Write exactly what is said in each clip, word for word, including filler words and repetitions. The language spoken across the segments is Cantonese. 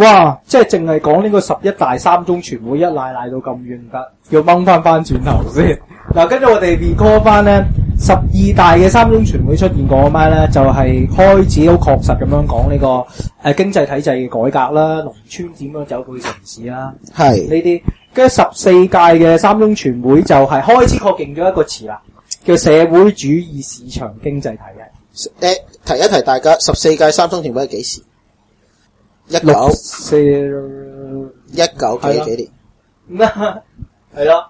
哇！即係淨係講呢個十一大三中全會一賴賴到咁遠得，要掹翻翻轉頭先。嗱，跟住我哋 recall 翻咧，十二大嘅三中全會出現過咩咧？就係、是、開始好確實咁樣講呢、這個誒、呃、經濟體制嘅改革啦，農村點樣走到城市啦，係呢啲。跟住十四屆嘅三中全會就係開始確認咗一個詞啦，叫社會主義市場經濟體系。 誒，提一提大家，十四屆三中全會係幾時？一九四一九幾幾年？ 係咯，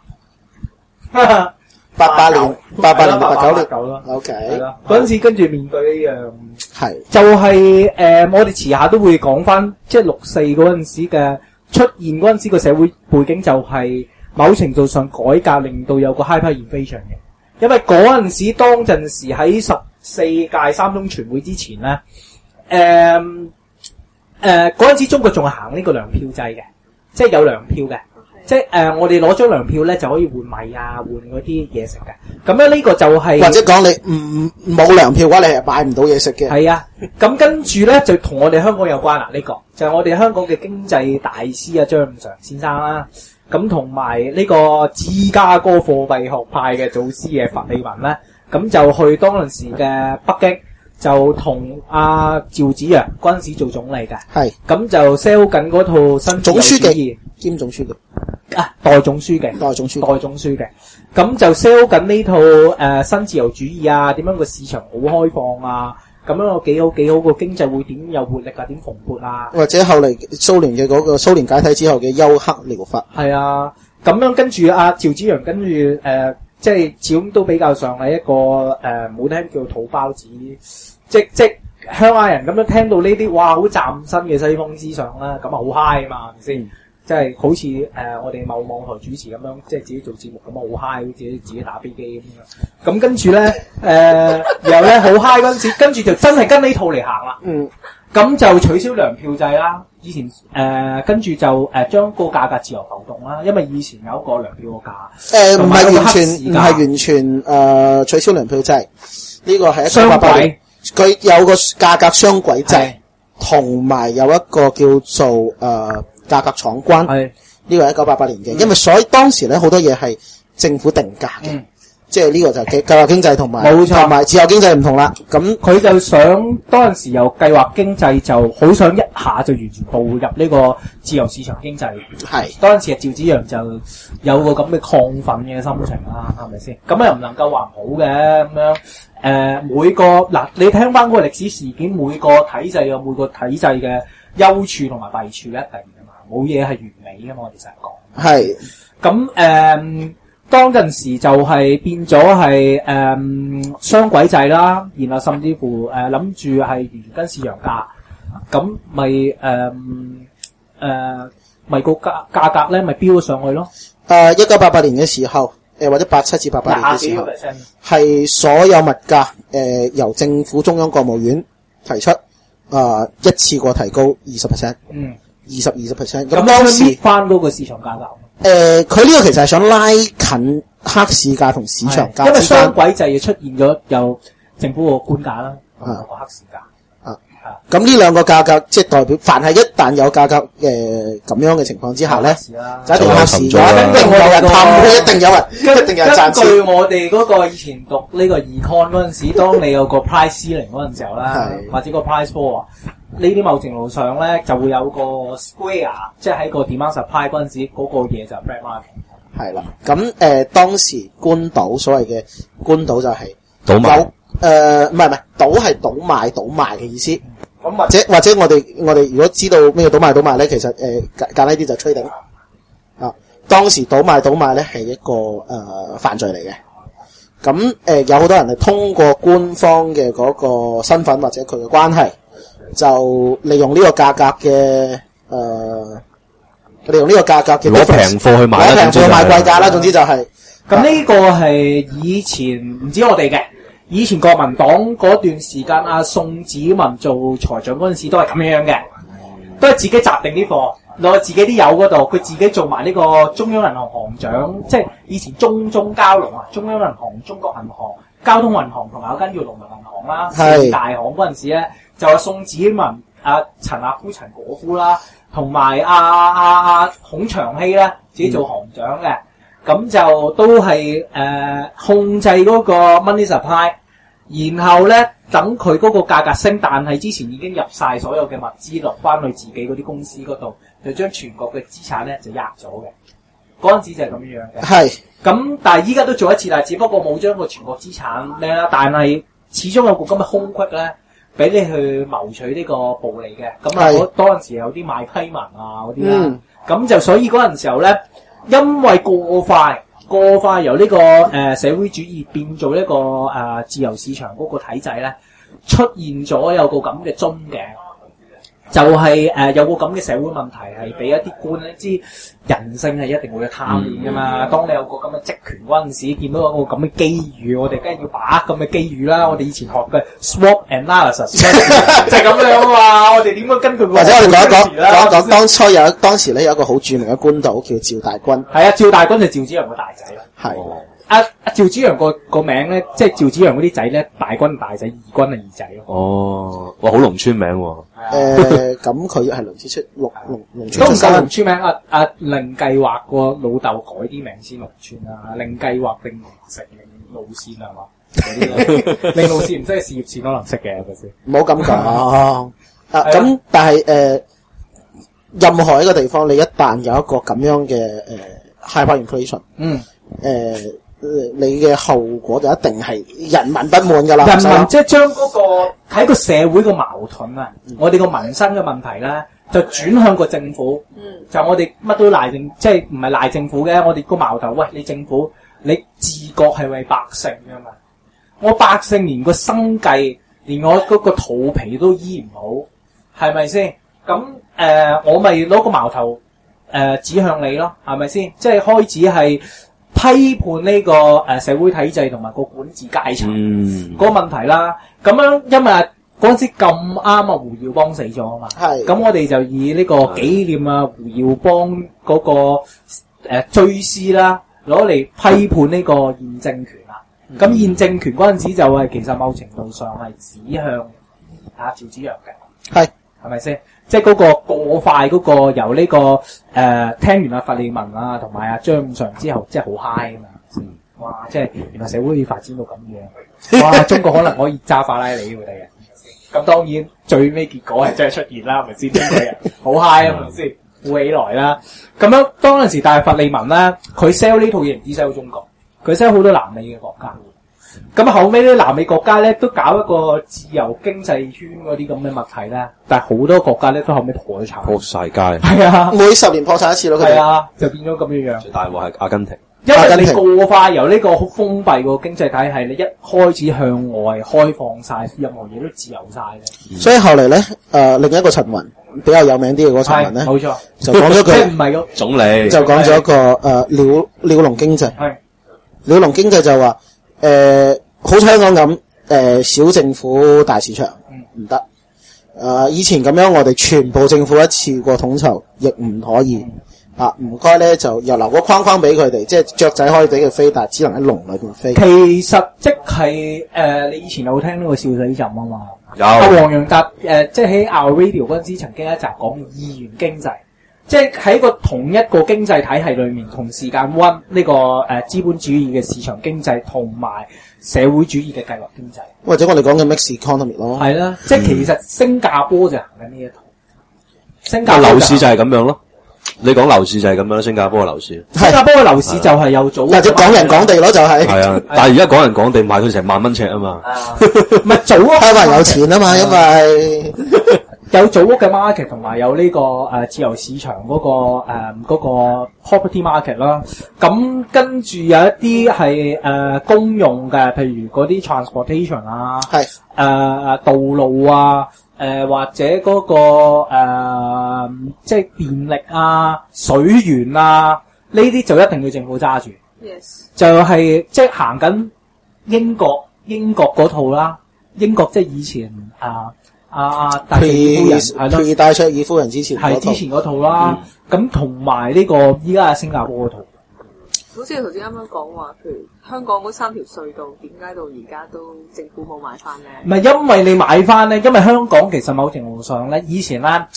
八八年、八八年、八九年。 九啦 OK， 係啦。嗰陣時跟住面對呢樣係， 就係、是、誒、呃，我哋遲下都會講翻，即係六四嗰陣時嘅出現嗰陣時個社會背景，就係某程度上改革令到有個 hyperinflation 嘅，因為嗰陣時當陣時喺十四屆三中全會之前咧，誒。誒，嗰陣時中國仲係行呢個糧票制嘅，即係有糧票嘅，即係誒、呃，我哋攞咗糧票咧就可以換米啊，換嗰啲嘢食嘅。咁咧呢個就係、是、 或者講你唔冇糧票嘅話，你係買唔到嘢食嘅。 係啊，咁跟住咧就同我哋香港有關啦。呢、這個就係、是、我哋香港嘅經濟大師啊張五常先生啦，咁同埋呢個芝加哥貨幣學派嘅祖師嘅佛利民咧，咁就去當陣時嘅北京。就同阿趙紫陽嗰陣時做總理嘅，係咁就 sell 緊嗰套新自由主義，總書記兼總書記啊，代總書記，代總書代總書記，咁就 sell 緊呢套誒、呃、新自由主義啊，點樣個市場好開放啊，咁樣個幾好幾好個經濟會點有活力啊，點蓬勃啊，或者後嚟蘇聯嘅嗰個蘇聯解體之後嘅休克療法，係啊，咁樣跟住阿趙紫陽跟住誒。呃即係始終都比較上係一個誒，冇、呃、聽叫土包子，即即鄉下人咁樣聽到呢啲，哇，好嶄新嘅西方思想啦，咁啊好 high 啊嘛，係咪先？即係好似誒、呃、我哋某網台主持咁樣，即係自己做節目咁啊好 high，自己自己打飛機咁樣。咁跟住咧誒，然後咧好 high 嗰陣時，跟住就真係跟呢套嚟行啦。嗯。咁就取消糧票制啦，以前誒跟住就誒將個價格自由浮動啦，因為以前有一個糧票個價，誒唔係完全唔係完全誒取消糧票制，呢個係一九八八年，佢有個價格雙軌制，同埋有一個叫做誒價格闖關，係呢個係一九八八年嘅，因為所以當時咧好多嘢係政府定價嘅。即係呢個就係計劃經濟同埋同埋自由經濟唔同啦。咁佢就想當陣時由計劃經濟就好想一下就完全步入呢個自由市場經濟。係當陣時啊，趙紫陽就有個咁嘅亢奮嘅心情啦，係咪先？咁又唔能夠話唔好嘅咁樣。誒、呃，每個嗱，你聽翻嗰個歷史事件，每個體制有每個體制嘅優處同埋弊處一定㗎嘛，冇嘢係完美㗎嘛，我哋成日講。係咁誒。當陣時就係變咗係誒雙軌制啦，然後甚至乎誒諗住係完全跟市場價，咁咪誒誒咪個價價格咧咪飆咗上去咯。誒一九八八年嘅時候，誒、呃、或者八七至八八年嘅時候，係所有物價誒、呃、由政府中央國務院提出，啊、呃、一次過提高二十 percent， 嗯，二十二十 percent。咁當時翻嗰個市場價格。誒、呃，佢呢個其實係想拉近黑市價同市場價，因為雙軌制出現咗有政府個官價啦，同埋個黑市價。啊，咁呢兩個價格即係代表，凡係一旦有價格誒咁、呃、樣嘅情況之下咧，就一定黑市咗，一定有人貪，一定有人，一定有人賺錢。根據我哋嗰個以前讀呢個 econ 嗰陣時，當你有個 price ceiling 嗰陣時候啦，或者個 price floor。呢啲某程度上咧就會有個 square， 即係喺個 demand supply 嗰陣時嗰個嘢就係 black market。係啦，咁誒、呃、當時官倒所謂嘅官倒就係倒賣，誒唔係唔係倒係倒賣倒賣嘅意思。咁或者或者我哋我哋如果知道咩倒賣倒賣咧，其實誒簡簡單啲就 trading。啊，當時倒賣倒賣咧係一個誒、呃、犯罪嚟嘅。咁誒、呃、有好多人係通過官方嘅嗰個身份或者佢嘅關係。就利用呢個價格嘅誒、呃，利用呢個價格嘅攞平貨去買，攞平貨去買貴價啦。總之就係、是、咁，呢個係以前唔止我哋嘅，以前國民黨嗰段時間，阿宋子文做財長嗰陣時都係咁樣嘅，都係自己集定啲貨，攞自己啲油嗰度，佢自己做埋呢個中央銀行行長，即係以前中中交融啊，中央銀行、中國銀行、交通銀行同埋有間叫農民銀行啦，四大行嗰陣時咧。就係宋子文、阿陳亞夫、陳果夫啦， 同埋阿阿阿孔祥熙咧自己做行長嘅，咁、嗯、就都係誒、呃、控制嗰個 money supply， 然後咧等佢嗰個價格升，但係之前已經入晒所有嘅物資落翻去自己嗰啲公司嗰度，就將全國嘅資產咧就壓咗嘅。嗰陣時就係咁樣樣嘅。係。咁但係依家都做一次啦，只不過冇將個全國資產咩啦，但係始終有個咁嘅空隙咧，俾你去謀取呢個暴利嘅。咁啊，嗰嗰陣時有啲賣批文啊嗰啲啦，咁、嗯、就所以嗰陣時候咧，因為過快過快由呢、這個誒、呃、社會主義變做一個誒、呃、自由市場嗰個體制咧，出現咗有個咁嘅樽頸。就係、是、誒、呃、有個咁嘅社會問題，係俾一啲官咧知人性係一定會有貪念噶嘛。嗯、當你有個咁嘅職權嗰陣時，見到有個咁嘅機遇，我哋梗係要把握咁嘅機遇啦。我哋以前學嘅 SWOT analysis 就係咁樣啊嘛。我哋點樣根據或者我哋講一講講講當初有當時咧有一個好著名嘅官導叫趙大軍。係啊，趙大軍就趙紫陽個大仔啦。係。阿阿趙紫陽個個名咧，即係趙紫陽嗰啲仔咧，大軍大仔，二軍係二仔咯。哦，哇，好農村名喎。誒，咁佢係農村出農農農村都唔夠農村名。阿阿令計劃個老豆改啲名先農村啊，令計劃定成令路線係嘛？令路線唔識事業線可能識嘅係咪先？唔好咁講啊！咁但係誒，任何一個地方你一旦有一個咁樣嘅誒 hyperinflation，嗯，誒。你嘅後果就一定係人民不滿噶啦，人民即係將嗰個喺個社會個矛盾啊，嗯、我哋個民生嘅問題咧，就轉向個政府，嗯、就我哋乜都賴政，即係唔係賴政府嘅，我哋個矛頭，喂，你政府你自覺係為百姓噶嘛，我百姓連個生計，連我嗰個肚皮都醫唔好，係咪先？咁誒、呃，我咪攞個矛頭誒、呃、指向你咯，係咪先？即係開始係。批判呢個誒社會體制同埋個管治階層嗰個問題啦，咁樣因為嗰陣時咁啱啊胡耀邦死咗啊嘛，係咁我哋就以呢個紀念啊胡耀邦嗰個誒追思啦，攞嚟批判呢個現政權啦。咁、嗯、現政權嗰陣時就係其實某程度上係指向啊趙紫陽嘅，係係咪先？即係嗰個過快嗰個由呢、這個誒、呃、聽完阿弗利文啊同埋阿張五常之後，即係好 high 啊嘛！嗯、哇！即係原來社會可以發展到咁樣，哇！中國可能可以揸法拉利喎，第日。咁當然最尾結果係真係出現啦，係咪先？中國人好 high 啊，係咪先？富起來啦！咁樣當陣時，但係弗利文咧，佢 sell 呢套嘢唔止 sell 中國，佢 sell 好多南美嘅國家。咁後尾咧，南美國家咧都搞一個自由經濟圈嗰啲咁嘅問題咧，但係好多國家咧都後尾破咗產，破晒街。係啊，每十年破產一次咯，佢哋係啊，就變咗咁樣樣。最大鑊係阿根廷，因為你過快由呢個好封閉個經濟體系，你一開始向外開放晒，任何嘢都自由晒嘅。嗯、所以後嚟咧，誒、呃，另一個陳雲比較有名啲嘅嗰個陳雲咧，冇錯，就講咗句，即係唔係個總理，就講咗一個誒鳥鳥籠經濟，係鳥籠經濟就話。誒、呃，好似香港咁，誒、呃，小政府大市場，唔得。誒、呃，以前咁樣，我哋全部政府一次過統籌，亦唔可以。嗯、啊，唔該咧，就又留個框框俾佢哋，即係雀仔可以俾佢飛，但係只能喺籠裏邊飛。其實即係誒、呃，你以前有聽呢個笑死朕啊嘛？有。阿黃洋達誒，即係喺 Our Radio 嗰陣時，曾經一集講二元經濟。即係喺個同一個經濟體系裏面，同時間溫呢個誒資本主義嘅市場經濟同埋社會主義嘅計劃經濟，或者我哋講嘅 mixed economy 咯。係啦，即係其實新加坡就行緊呢一套。新加坡樓市就係咁樣咯。你講樓市就係咁樣，新加坡嘅樓市。新加坡嘅樓市就係有組，或者港人港地咯，就係。係啊，但係而家港人港地賣到成萬蚊尺啊嘛。唔係組屋，開埋有錢啊嘛，因為。有組屋嘅 market 同埋有呢、這個誒、呃、自由市場嗰、那個誒嗰、呃那個 property market 啦。咁跟住有一啲係誒公用嘅，譬如嗰啲 transportation 啊，係誒誒道路啊，誒、呃、或者嗰、那個誒、呃、即係電力啊、水源啊，呢啲就一定要政府揸住。Yes， 就係、是、即係行緊英國英國嗰套啦。英國即係以前啊。啊！戴卓爾夫人係咯，戴卓爾夫人之前係之前嗰套啦。咁同埋呢個依家嘅新加坡嗰套，好似頭先啱啱講話，譬如香港嗰三條隧道，點解到而家都政府冇買翻咧？唔係因為你買翻咧，因為香港其實某程度上咧，以前咧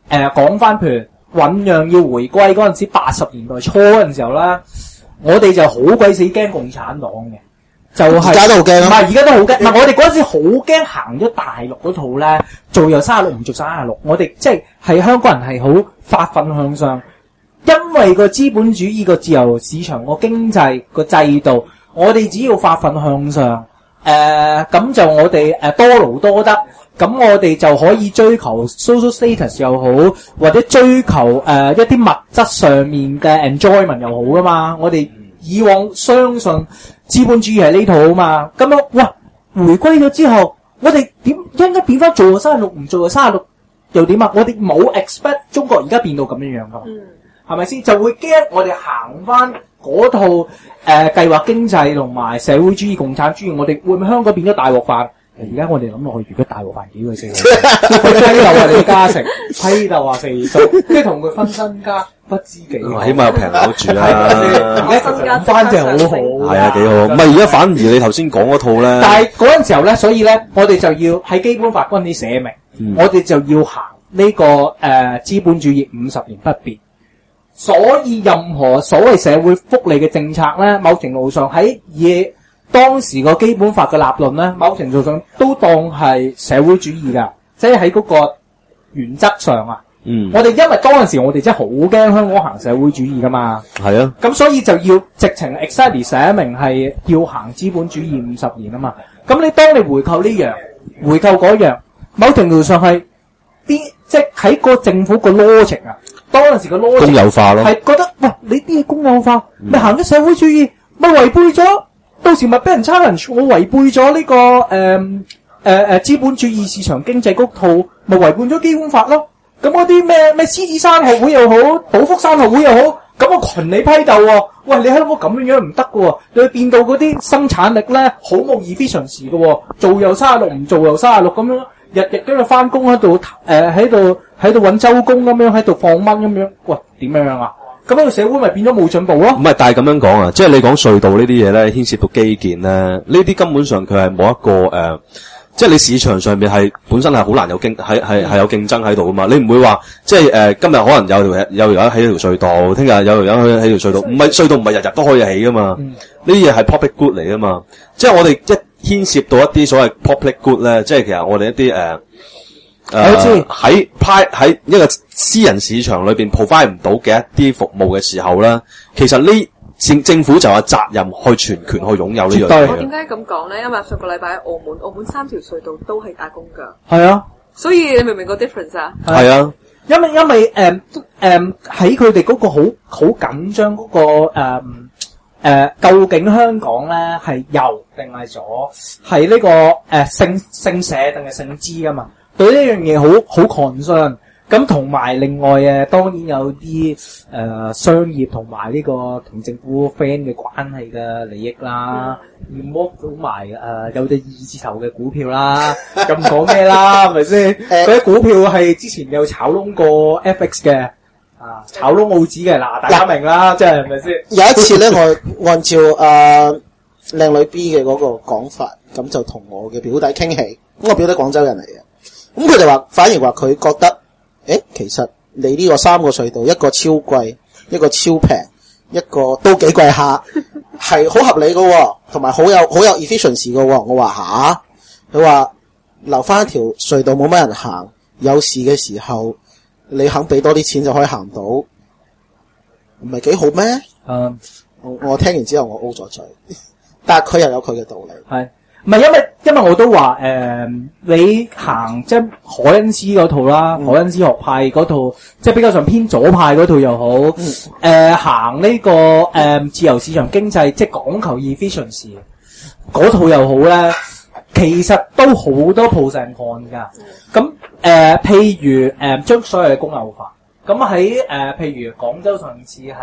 誒講翻譬如醞釀要回歸嗰陣時，八十年代初嗰陣時候啦，我哋就好鬼死驚共產黨嘅。就係而家都好驚啊！ 唔係而家都好驚，唔係我哋嗰陣時好驚行咗大陸嗰套咧，做又三十六唔做三十六，我哋即係係香港人係好發奮向上，因為個資本主義個自由市場個經濟個制度，我哋只要發奮向上，誒、呃、咁就我哋誒多勞多得，咁我哋就可以追求 social status 又好，或者追求誒、呃、一啲物質上面嘅 enjoyment 又好噶嘛，我哋以往相信資本主義係呢套啊嘛，咁樣哇回歸咗之後，我哋點應該變翻做三十六唔做三十六又點啊？我哋冇 expect 中國而家變到咁樣樣噶，係咪先？就會驚我哋行翻嗰套誒、呃、計劃經濟同埋社會主義共產主義，我哋會唔會香港變咗大鑊飯？而家我哋諗落去，如果大鑊飯幾個四個，批鬥話李嘉誠，批鬥話四叔，即係同佢分身家，不知幾好。 起碼有平樓住啦。 而家身家翻就好好。 係啊，幾好。唔係而家反而你頭先講嗰套咧。 但係嗰陣時候咧，所以咧，我哋就要喺基本法嗰陣時寫明，嗯、我哋就要行呢、這個誒、呃、資本主義五十年不變。所以任何所謂社會福利嘅政策咧，某程度上喺嘢。當時個基本法嘅立論咧，某程度上都當係社會主義噶，即係喺嗰個原則上啊。嗯，我哋因為當陣時我哋真係好驚香港行社會主義噶嘛。係啊。咁所以就要直情 exactly 寫明係要行資本主義五十年啊嘛。咁你當你回購呢樣，回購嗰樣，某程度上係啲即係喺個政府個 logic 啊，當陣時個 logic 公有化咯， 係覺得喂你啲嘢公有化，你行咗社會主義，咪違背咗。到時咪俾人 challenge，我違背咗呢、這個誒誒誒資本主義市場經濟嗰套，咪違背咗基本法咯。咁嗰啲咩咩獅子山學會又好，寶福山學會又好，咁我群你批鬥喎。喂，你喺度咁樣樣唔得㗎喎，你會變到嗰啲生產力咧好冇 efficiency 㗎喎，做又三十六，唔做又三十六咁樣，日日跟住翻工喺度誒喺度喺度揾周工咁樣喺度放蚊咁樣，喂點樣啊？咁樣個社會咪變咗冇進步咯？ 唔係，但係咁樣講啊，即係你講隧道呢啲嘢咧，牽涉到基建咧，呢啲根本上佢係冇一個誒、呃，即係你市場上面係本身係好難有競係係係有競爭喺度噶嘛？你唔會話即係誒、呃、今日可能有條有條友起條隧道，聽日有條友起條隧道，唔係隧道唔係日日都可以起噶嘛？呢啲嘢係 public good 嚟噶嘛？即係我哋一牽涉到一啲所謂 public good 咧，即係其實我哋一啲誒。呃誒，喺派喺一個私人市場裏邊 provide 唔到嘅一啲服務嘅時候咧，其實呢政政府就有責任去全權去擁有呢樣嘢。 我點解咁講咧？因為上個禮拜喺澳門，澳門三條隧道都係打工噶。 係啊， 所以你明唔明個 difference 啊？ 係啊， 因為因為誒誒喺佢哋嗰個好好緊張嗰個誒誒、呃呃，究竟香港咧係右定係左？係呢、這個誒、呃、姓姓社定係姓資噶嘛？對呢樣嘢好好 concern，咁同埋另外誒，當然有啲誒、呃、商業同埋呢個同政府 friend 嘅關係嘅利益啦，要剝到埋誒有隻二字頭嘅股票啦，咁講咩啦，係咪先？嗰啲股票係之前有炒窿過 F X 嘅，啊炒窿澳紙嘅，嗱大家明啦，即係係咪先？ 有一次咧，我按照阿靚、呃、女 B 嘅嗰個講法，咁就同我嘅表弟傾起，咁我表弟廣州人嚟嘅。咁佢哋話，反而話佢覺得，誒，其實你呢個三個隧道，一個超貴，一個超平，一個都幾貴下，係好合理喎，同埋好有好有 efficiency 喎。我話吓，佢話留翻一條隧道冇乜人行，有事嘅時候你肯俾多啲錢就可以行到，唔係幾好咩？嗯，我我聽完之後我 O 咗嘴，但係佢又有佢嘅道理。係。 唔係因為因為我都話誒、呃，你行即係凱恩斯嗰套啦，凱、嗯、恩斯學派嗰套，即係比較上偏左派嗰套又好，誒、嗯呃、行呢、這個誒、呃、自由市場經濟，即係講求 efficiency 嗰套又好咧，其實都好多 pros and cons 噶。咁誒、呃，譬如誒將、呃、所有嘅公有化，咁喺誒譬如廣州上次係誒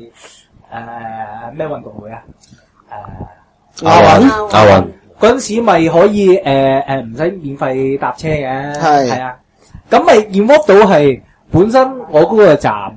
咩運動會啊？誒亞運亞運。嗰陣時咪可以誒誒唔使免費搭車嘅，係係啊，咁咪 involve 到係本身我嗰個站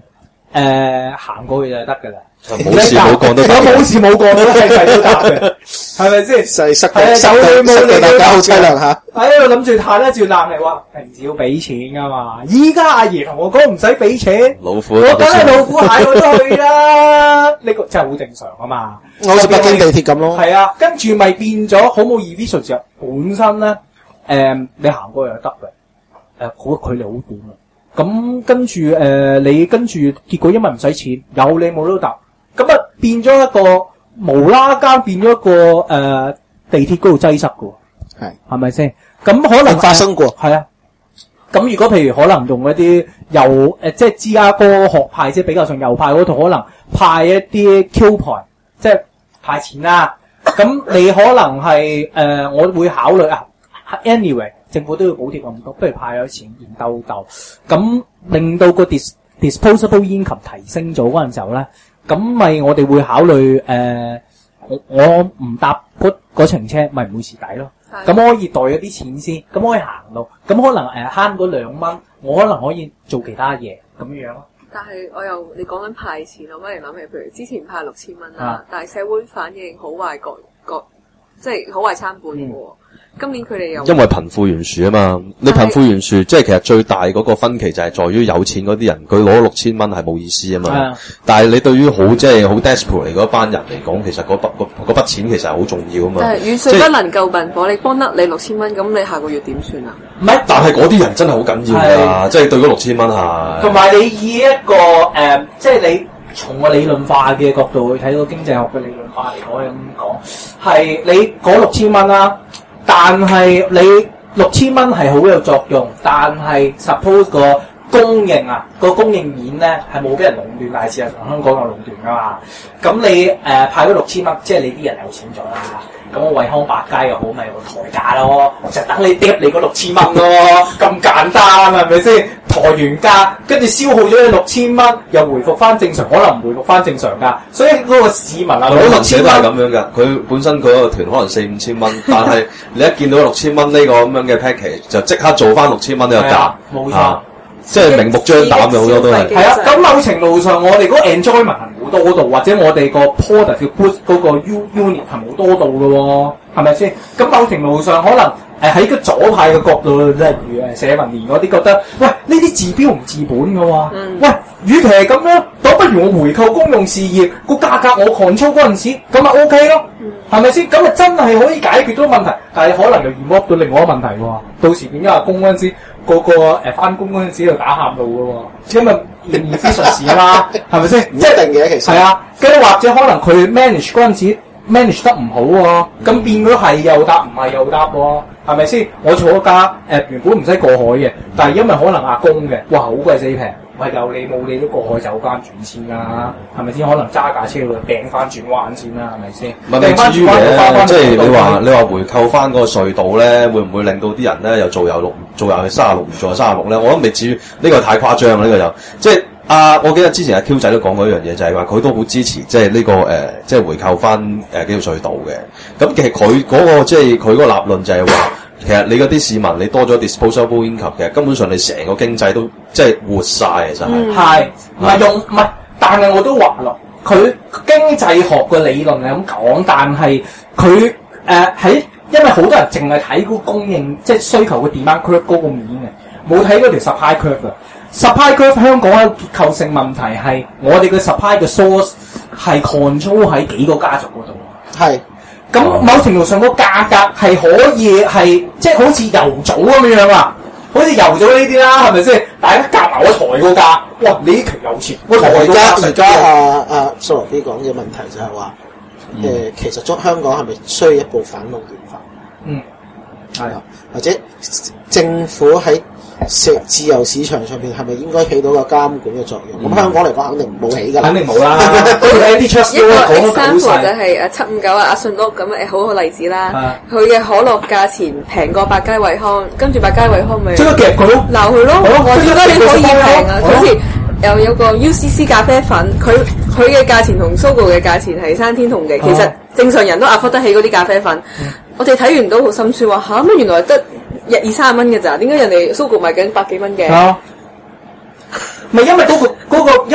誒行過去就得㗎啦。 冇事冇幹都得， 有冇事冇幹都係細都答嘅，係咪先？ 細塞係啊， 塞到有你冇塞到你大家好都凄涼嚇。 喺度諗住嘆一轉冷氣話，平時要俾錢㗎嘛。依家阿爺同我講唔使俾錢， 老虎我梗係老虎蟹我都去啦。呢個真係好正常啊嘛。 我好似北京地鐵咁咯。 係啊，跟住咪變咗好冇 efficient 時候，本身咧誒、呃、你行過去就得嘅，誒嗰個距離好短啊。咁跟住誒、呃、你跟住結果因為唔使錢，有你冇都答，咁啊變咗一個無啦間變咗一個誒、呃、地鐵嗰度擠塞嘅喎， 係係咪先？咁可能發生過係啊。咁如果譬如可能用一啲右誒、呃、即係芝加哥學派，即係比較上右派嗰度，可能派一啲 coupon，即係派錢啦。咁你可能係誒、呃，我會考慮啊。anyway， 政府都要補貼咁多，不如派咗錢然兜兜，咁令到個 dis disposable income 提升咗嗰陣時候咧，咁咪我哋會考慮誒、呃，我我唔搭嗰嗰程車，咪唔會蝕底咯。咁可以袋咗啲錢先，咁可以行路，咁可能誒慳嗰兩蚊，我可能可以做其他嘢咁樣咯。 但係我又你講緊派錢，我忽然諗起，譬如之前派六千蚊啦， 啊、 但係社會反應好壞各各，即係好壞參半嘅喎。嗯今年佢哋又因為貧富懸殊啊嘛，你貧富懸殊，即係其實最大嗰個分歧就係在於有錢嗰啲人，佢攞六千蚊係冇意思啊嘛。 啊但係你對於好即係好 desperate 嗰班人嚟講，其實嗰筆嗰筆錢其實係好重要啊嘛。 但係遠水不能救近火，你幫得你六千蚊，咁你下個月點算啊？ 唔係， 但係嗰啲人真係好緊要㗎，即係對嗰六千蚊係。同埋你以一個誒、呃，即係你從個理論化嘅角度去睇到經濟學嘅理論化嚟講，咁講係你嗰六千蚊啦。但係你六千蚊係好有作用，但係 suppose 個供應啊，個供應面咧係冇俾人壟斷，但係事實上香港有壟斷噶嘛。咁你誒、呃、派咗六千蚊，即係你啲人有錢咗啦。咁我惠康百佳又好，咪有個抬價咯，就等你跌你嗰六千蚊咯，咁簡單係咪先？抬完價，跟住消耗咗你六千蚊，又回復翻正常，可能唔回復翻正常㗎。所以嗰個市民啊， 可能寫都係咁樣㗎。佢本身佢嗰個團可能四五千蚊，但係你一見到六千蚊呢個咁樣嘅 package，就即刻做翻六千蚊呢個價， 冇錯。 啊即係明目張膽嘅好多都係。 係啊，咁某程度上我哋嗰個 enjoyment 係冇多到，或者我哋個 product 嘅 boost 嗰個 u unit 係冇多到嘅喎，係咪先？咁某程度上可能誒喺個左派嘅角度，例如誒社民連嗰啲覺得，喂呢啲治標唔治本嘅喎，嗯、喂，與其係咁樣，倒不如我回購公用事業個價格我 control 嗰陣時，咁咪 OK 咯，係咪先？咁咪真係可以解決到問題，但係可能又 remove 到另外一個問題喎，到時變咗阿公嗰陣時。個個誒翻工嗰陣時喺度打喊路嘅喎，因為唔非常時啊嘛，係咪先？ 唔一定嘅其實。係啊，跟住或者可能佢 manage 嗰陣時 manage 得唔好喎，咁變咗係又搭唔係又搭喎，係咪先？我坐個價誒原本唔使過海嘅，但係因為可能阿公嘅，哇好鬼死平，喂有你冇你都過海走翻轉先啦，係咪先？可能揸架車去掟翻轉彎先啦，係咪先？ 唔係未至於嘅，即係你話你話回購翻嗰個隧道咧，會唔會令到啲人咧又做又六做又係三十六唔做又三十六咧？我諗未至於，呢個太誇張啦，呢個就即係啊！我記得之前阿 Q 仔都講過一樣嘢，就係話佢都好支持即係呢個誒，即係回購翻誒幾條隧道嘅。咁其實佢嗰個即係佢嗰個立論就係話。其實你嗰啲市民，你多咗 disposable income，其實根本上你成個經濟都即係活晒，其實係。 係唔係用唔係？但係我都話咯，佢經濟學嘅理論係咁講，但係佢誒喺因為好多人淨係睇嗰個供應，即係需求嘅 demand curve 嗰個面嘅，冇睇嗰條 supply curve 嘅。supply curve 香港嘅結構性問題係我哋嘅 supply 嘅 source 係 control 喺幾個家族嗰度。 係。 咁某程度上個價格係可以係即係好似油組咁樣啊，好似油組呢啲啦，係咪先？大家夾埋我抬個價，哇！你呢期有錢，我抬個價。 而家阿阿蘇羅基講嘅問題就係話，誒、呃，其實中香港係咪需要一部反壟斷法？ 嗯，係啊， 或者政府喺食自由市場上邊係咪應該起到個監管嘅作用？咁、嗯、香港嚟講肯定冇起㗎， 肯定冇啦。一個 example 就係誒七五九啊阿信屋咁誒好好例子啦。佢嘅可樂價錢平過百佳惠康，跟住百佳惠康咪即係夾佢咯， 鬧佢咯。我覺得你可以平啊，好似又有個 U C C 咖啡粉，佢佢嘅價錢同 Sogo 嘅價錢係山天同地。其實正常人都 afford 得起嗰啲咖啡粉。嗯、我哋睇完都好心酸，話嚇乜原來得一二三十蚊嘅咋？點解人哋 Sogo 賣緊百幾蚊嘅？ 啊，咪因為嗰、嗰個嗰、嗰個因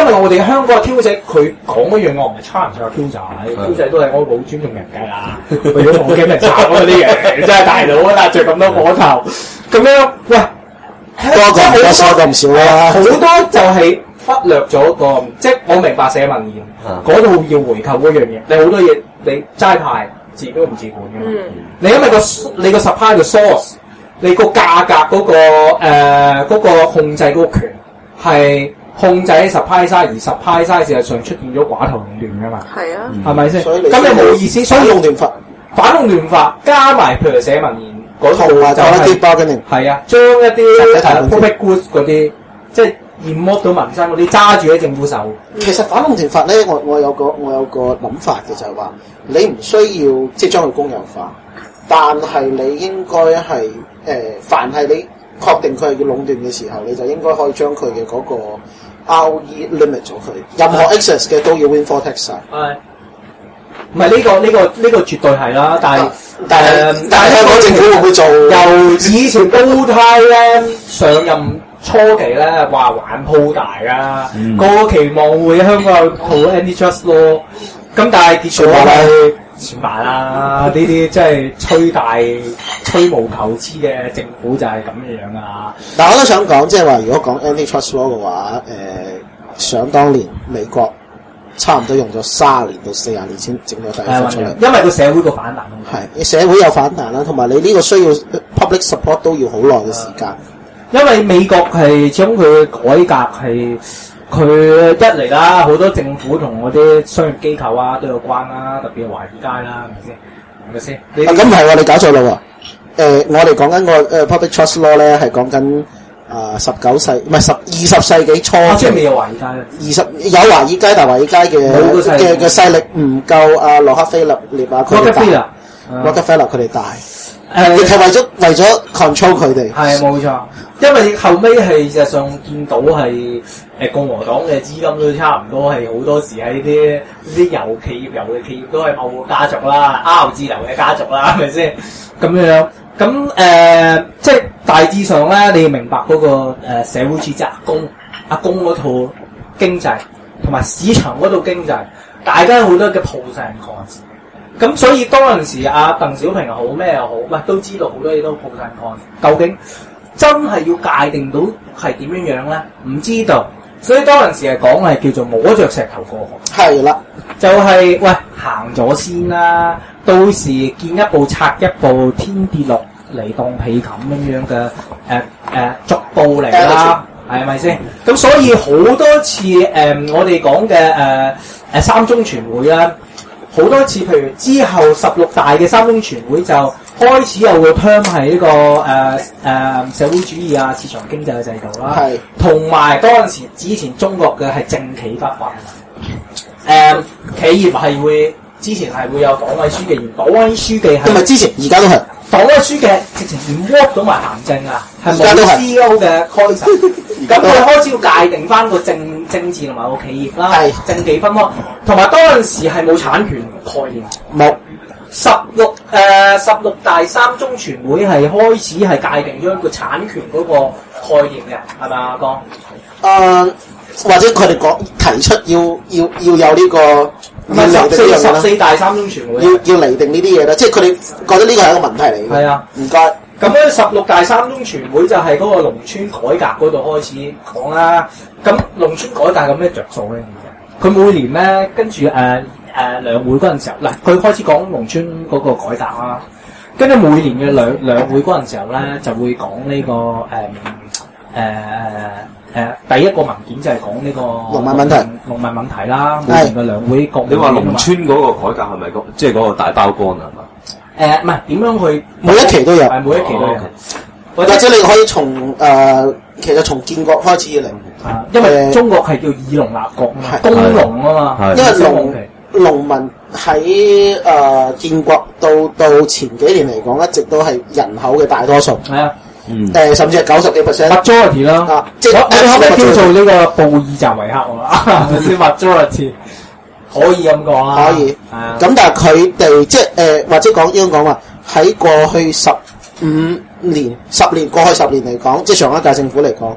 因為我哋香港嘅 Q 仔佢講嗰樣我唔係差人就係 Q 仔 ，Q 仔都係我冇尊重人㗎啦，為咗同幾人炒嗰啲嘢，真係大佬啊！著咁多火頭，咁樣喂， 多個唔多，少個唔少啦。 好多就係忽略咗個，即係我明白社民連嗰度要回購嗰樣嘢，你好多嘢你齋派自己都唔自管嘅嘛。 嗯、 你因為個你個 supply 嘅 source， 你個價格嗰、嗰個誒嗰、呃嗰個控制嗰個權係控制喺 supply side，而 supply side 事實上出現咗寡頭壟斷噶嘛。 係啊， 係咪先？ 所以你咁你冇意思， 所以壟斷法、 反壟斷法加埋譬如社民連嗰套就係、 係、 係啊，將一啲誒 public goods 嗰啲即係驗剝到民生嗰啲揸住喺政府手。 其實反壟斷法咧，我我有個我有個諗法嘅就係話，你唔需要即係將佢公有化，但係你應該係誒、呃，凡係你確定佢係要壟斷嘅時候，你就應該可以將佢嘅嗰個 R O E limit 咗佢，任何 excess 嘅都要 windfall tax 晒。 係，唔係呢個呢、呢個呢、呢個絕對係啦，但係、啊、 但係、呃、但係香港政府會唔會做？ 由以前高梯咧上任初期咧話玩鋪大啊，嗯、個個期望會香港有套 antitrust law，咁但係結果係算罷啦，呢啲真係吹大吹毛求疵嘅政府就係咁樣啊！ 但我都想講，即係話如果講 antitrust law 嘅話，誒、呃，想當年美國差唔多用咗卅年到四十年先整咗第一份出嚟， 因為個社會個反彈係社會有反彈啦，同埋你呢個需要 public support 都要好耐嘅時間。 因為美國係將佢改革係佢一嚟啦，好多政府同嗰啲商業機構啊都有關啦，特別係華爾街啦，係咪先？係咪先？ 啊，咁唔係喎，你搞錯啦喎！誒，我哋講緊個誒 public trust law 咧，係講緊啊十九世唔係十二十世紀初。 啊，即係未有華爾街咧？ 二十有華爾街，但係華爾街嘅嘅嘅勢力唔夠啊洛克菲勒列啊佢哋大。洛克菲勒佢哋大。誒，亦係為咗為咗 control 佢哋。 係冇錯。因為後尾係事實上見到係誒共和黨嘅資金都差唔多係好多時喺啲啲油企業油嘅企業都係某個家族啦，R 字頭嘅家族啦，係咪先？咁樣咁誒、呃，即係大致上咧，你要明白嗰、那個誒、呃、社會主義阿公阿公嗰套經濟同埋市場嗰套經濟，大家好多嘅 pros and cons。咁所以當陣時阿鄧小平又好咩又好，喂都知道好多嘢都 pros and cons。究竟真係要界定到係點樣樣咧？唔知道，所以當陣時係講係叫做摸着石頭過河。係啦，就係、是、喂行咗先啦，到時見一步拆一步，天跌落嚟當被冚咁樣嘅誒誒逐步嚟啦，係咪先？咁所以好多次誒、呃，我哋講嘅誒誒三中全會啦，好多次譬如之後十六大嘅三中全會就開始有個 term 係呢個誒誒、呃呃、社會主義啊市場經濟嘅制度啦，係同埋當陣時之前中國嘅係政企不分，誒、呃、企業係會之前係會有黨委書記，而黨委書記係唔係之前而家都係黨委書記直情唔 work 到埋行政啊，係冇 C E O 嘅 concept， 咁佢開始要界定翻個政政治同埋個企業啦，係政企分開，同埋當陣時係冇產權概念，冇。十六誒十六大三中全會係開始係界定咗一個產權嗰個概念嘅，係咪啊，阿江？誒、呃，或者佢哋講提出要要要有呢、這個，唔係十四十四大三中全會，要要釐定呢啲嘢啦，即係佢哋覺得呢個係一個問題嚟嘅。係啊，唔該。咁咧十六大三中全會就係嗰個農村改革嗰度開始講啦。咁農村改革有咩着數咧？佢每年咧跟住誒。呃誒兩會嗰陣時候，嗱佢開始講農村嗰個改革啦，跟住每年嘅兩兩會嗰陣時候咧，就會講呢、這個誒誒誒第一個文件就係講呢個農民問題，農民問題啦。每年嘅兩會講。你話農村嗰個改革係咪即係嗰個大包乾啊？係嘛？誒唔係點樣去？每一期都有，係每一期都有。哦 okay. 或者你可以從誒、呃，其實從建國開始以嚟，啊，因為中國係叫以農立國啊嘛，工農啊嘛，因為農。農民喺誒、呃、建國到到前幾年嚟講，一直都係人口嘅大多數。係啊，嗯，誒、呃、甚至係九十幾 percent majority 啦。啊，即係我哋可唔可以叫做呢個布爾什維克啊？先 majority 可以咁講啦。可以。係啊。咁但係佢哋即係誒、呃，或者講應該講話喺過去十五年、十年過去十年嚟講，即係上一屆政府嚟講，誒、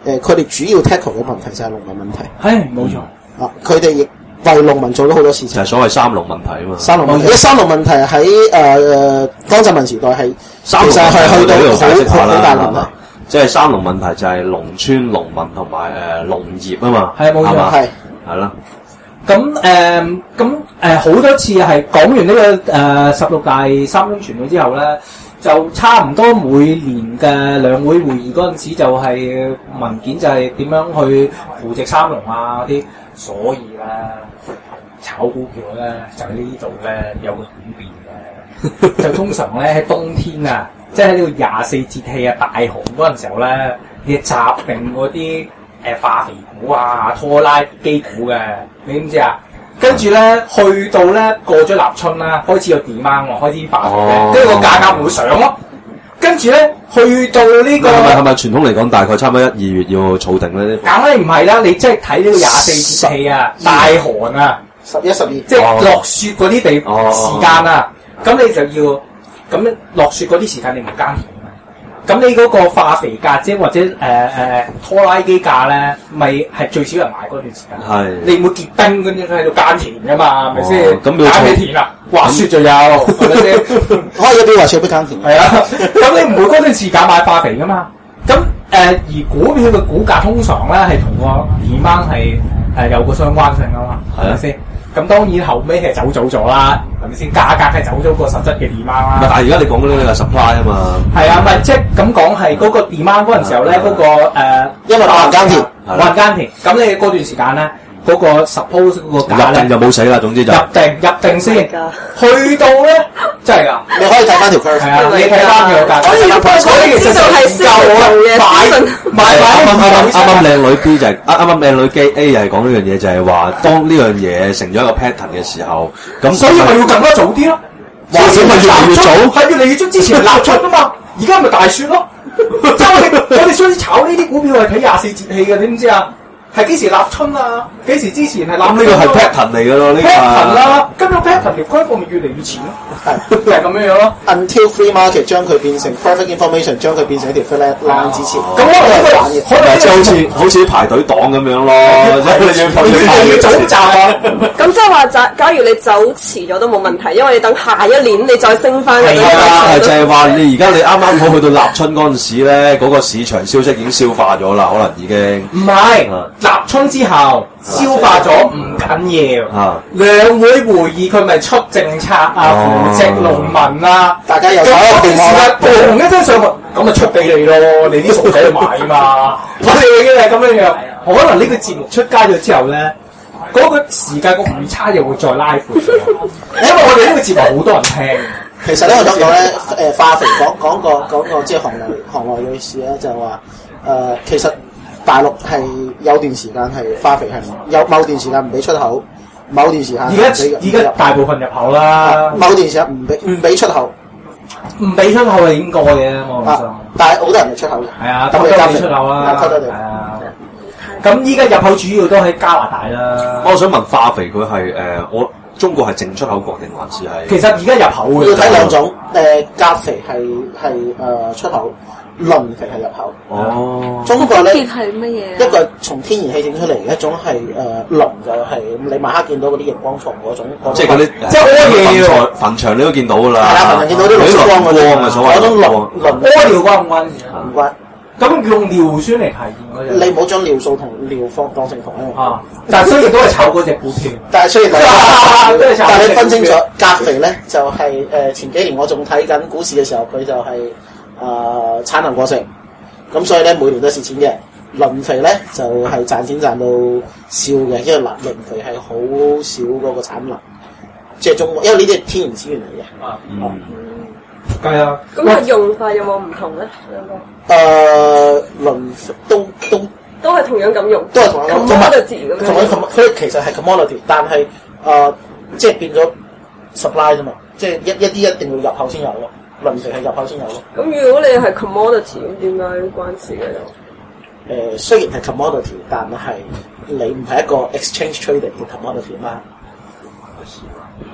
誒佢哋主要 tackle 嘅問題就係農民問題。 係冇錯。 啊，佢哋亦為農民做咗好多事情。 就係所謂三農問題啊嘛。 三農問題，因為三農問題喺誒誒江澤民時代係其實係去到好好大問題。 即係三農問題就係農村農民同埋誒農業啊嘛。 係冇錯。 係係啦。 咁誒咁誒好多次係講完呢、這個誒、呃、十六大三中全會之後咧，就差唔多每年嘅兩會會議嗰陣時，就係文件就係點樣去扶植三農啊嗰啲，所以咧炒股票咧就喺呢度咧有個演變嘅，就通常咧喺冬天啊，即係喺呢個廿四節氣啊大紅嗰陣時候咧，你集定嗰啲。誒化肥股啊、拖拉機股嘅，你知唔知啊？跟住咧，去到咧過咗立春啦，開始有 demand 喎，開始化肥嘅，跟住個價格會上咯。跟住咧，去到呢、這個係咪係咪傳統嚟講，大概差唔多一二月要儲定咧？ 梗係唔係啦，你即係睇呢個廿四節氣啊，大寒啊， 十一、十二， 即係落雪嗰啲地、 哦、 時間啊，咁你就要咁樣落雪嗰啲時間，你唔耕田。咁你嗰個化肥價啫，或者誒誒、呃、拖拉機價咧，咪係最少人買嗰段時間。 係你唔會結冰嗰啲喺度耕田噶嘛，係咪先？ 咁要耕咩田啊？滑雪就有，係咪先？ 可以一邊滑雪一邊耕田。 係啊，咁你唔會嗰段時間買化肥噶嘛？咁誒、呃、而股票嘅股價通常咧係同個 demand 係誒有個相關性啊嘛，係咪先？咁當然後尾係走早咗啦，係咪先？價格係走咗個實質嘅 demand 啦。 但係而家你講緊呢個 supply 啊嘛。 係啊，咪即係咁講係嗰個 demand 嗰陣時候咧，嗰、那個誒、呃， 因為冇人耕田， 冇人耕田，咁你嗰段時間咧，嗰、那個 suppose 嗰個價咧入定就冇死啦，總之就入定入定先，去到咧真係㗎， 你可以睇翻條 curve。 係啊，你睇翻佢個價， 所以個個知道係先嘅買買買啱啱啱啱靚女 B 就係啱啱啱靚女 G A 又係講呢樣嘢，就係話當呢樣嘢成咗一個 pattern 嘅時候，咁所以咪要更加早啲咯。 或者咪越嚟越早， 係越嚟越早，之前立春啊嘛，而家咪大雪咯。即係我哋我哋所以炒呢啲股票係睇廿四節氣嘅，你知唔知啊？係幾時立春啊？幾時之前係立春？ 咁呢個係 pattern 嚟嘅咯，呢個 pattern 啦，跟住 pattern 條規劃咪越嚟越前咯，係就係咁樣樣咯。 Until free market 將佢變成 perfect information， 將佢變成一條 flat line 之前， 咁我哋玩嘅，可能即係好似好似排隊黨咁樣咯，即係你要越嚟越早集啊！ 咁即係話，假假如你走遲咗都冇問題，因為你等下一年你再升翻。 係啊，係就係話你而家你啱啱好去到立春嗰陣時咧，嗰個市場消息已經消化咗啦，可能已經唔係立春之後消化咗唔緊要， 啊兩會會議佢咪出政策啊，扶植農民啊， 大家有咁嗰段時間睇嘣一聲上去，咁咪出俾你咯，你啲傻仔去買啊嘛，我哋已經係咁樣樣，可能呢個節目出街咗之後咧。嗰個時間個誤差又會再拉闊咗，因為我哋呢個節目好多人聽。 其實咧，我想講咧，誒化肥講講個講個即係行內行內嘅事咧，就係話誒，其實大陸係有段時間係化肥係有某段時間唔俾出口，某段時間而家而家大部分入口啦， 某段時間唔俾唔俾出口， 唔俾出口係應該嘅，我唔信。 但係好多人係出口嘅， 係啊，偷偷地出口啦， 偷偷地係啊。咁依家入口主要都喺加拿大啦。 我想問化肥佢係誒我中國係淨出口國定還是係？ 其實而家入口嘅要睇兩種，誒鉀肥係係誒出口，磷肥係入口。 哦， 中國咧分別係乜嘢？ 一個係從天然氣整出嚟，一種係誒磷就係你晚黑見到嗰啲熒光蟲嗰種。 即係嗰啲即係屙尿墳墳場你都見到㗎啦。 係啦，墳場見到啲綠色光嗰光嘅所謂嗰種磷磷屙尿關唔關事？ 唔關。 咁用尿酸嚟提煉嗰隻， 你唔好將尿素同尿放當成同一樣。 啊！但係雖然都係炒嗰隻股票， 但係雖然係， 都係炒但係你分清楚隻鉀肥咧，就係、是、誒、呃、前幾年我仲睇緊股市嘅時候，佢就係、是、誒、呃、產能過剩，咁所以咧每年都蝕錢嘅。磷肥咧就係、是、賺錢賺到笑嘅，因為磷磷肥係好少嗰個產能，即係中國，因為呢啲係天然資源嚟嘅。 啊， 嗯。 係啊。 咁佢用法有冇唔同咧？ 誒磷都都都係同樣咁用， 都係同樣咁， 同埋就自然咁樣。 同埋佢其實係 commodity， 但係誒、呃、即係變咗 supply 啫嘛，即係一一啲一定要入口先有咯，磷肥係入口先有咯。 咁如果你係 commodity，咁點解關事嘅又？ 誒、呃、雖然係 commodity，但係你唔係一個 exchange traded 嘅 commodity 嘛。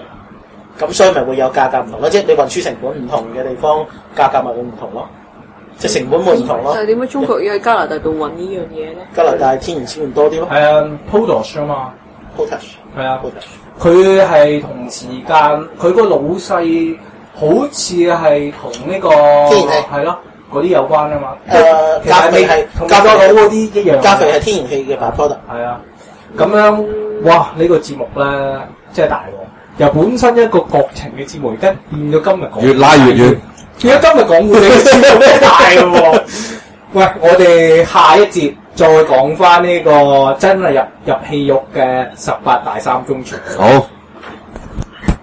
咁所以咪會有價格唔同咯，即係你運輸成本唔同嘅地方，價格咪會唔同咯。 即係成本會唔同咯但。係點解中國要喺加拿大度揾呢樣嘢咧？ 加拿大天然資源多啲咯係啊 Potash 啊嘛， ，potash 係啊 potash 佢係同時間，佢個老細好似係同呢個天然氣係咯嗰啲有關啊嘛。 誒其實你加肥係同加加佬嗰啲一樣。 加肥係天然氣嘅 byproduct。 係啊，咁樣哇！呢、個節目咧真係大喎，由本身一個國情嘅節目，而家變咗今日講越拉越遠。 變咗今日講護理嘅節目真係大喎。喂，我哋下一節再講翻呢個真係入入戲肉嘅十八大三中傳。 好。